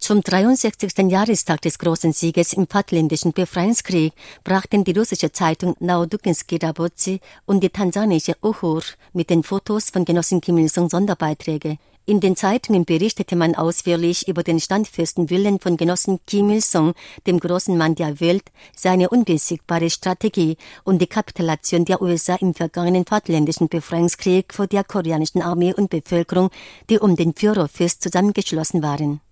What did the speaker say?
Zum 63. Jahrestag des großen Sieges im Vaterländischen Befreiungskrieg brachten die russische Zeitung Narodukinski Rabotchi und die tansanische Uhur mit den Fotos von Genossin Kim Il-sung Sonderbeiträge. In den Zeitungen berichtete man ausführlich über den standfesten Willen von Genossen Kim Il-sung, dem großen Mann der Welt, seine unbesiegbare Strategie und die Kapitulation der USA im vergangenen Vaterländischen Befreiungskrieg vor der koreanischen Armee und Bevölkerung, die um den Führer fest zusammengeschlossen waren.